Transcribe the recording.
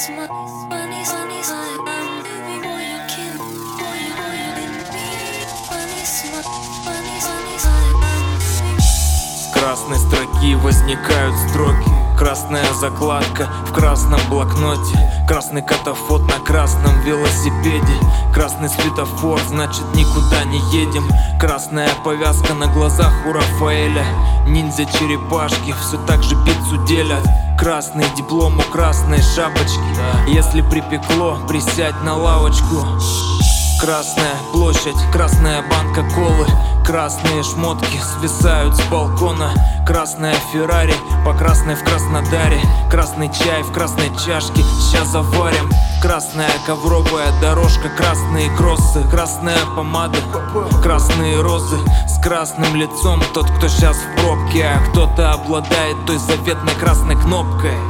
С красной строки возникают строки. Красная закладка в красном блокноте. Красный катафот на красном велосипеде. Красный светофор, значит никуда не едем. Красная повязка на глазах у Рафаэля. Ниндзя-черепашки все так же пиццу делят. Красный диплом у красной шапочки. Если припекло, присядь на лавочку. Красная площадь, красная банка колы. Красные шмотки свисают с балкона. Красная Феррари по красной в Краснодаре. Красный чай в красной чашке, ща заварим. Красная ковровая дорожка, красные кроссы. Красная помада, красные розы. С красным лицом тот, кто сейчас в пробке. А кто-то обладает той заветной красной кнопкой.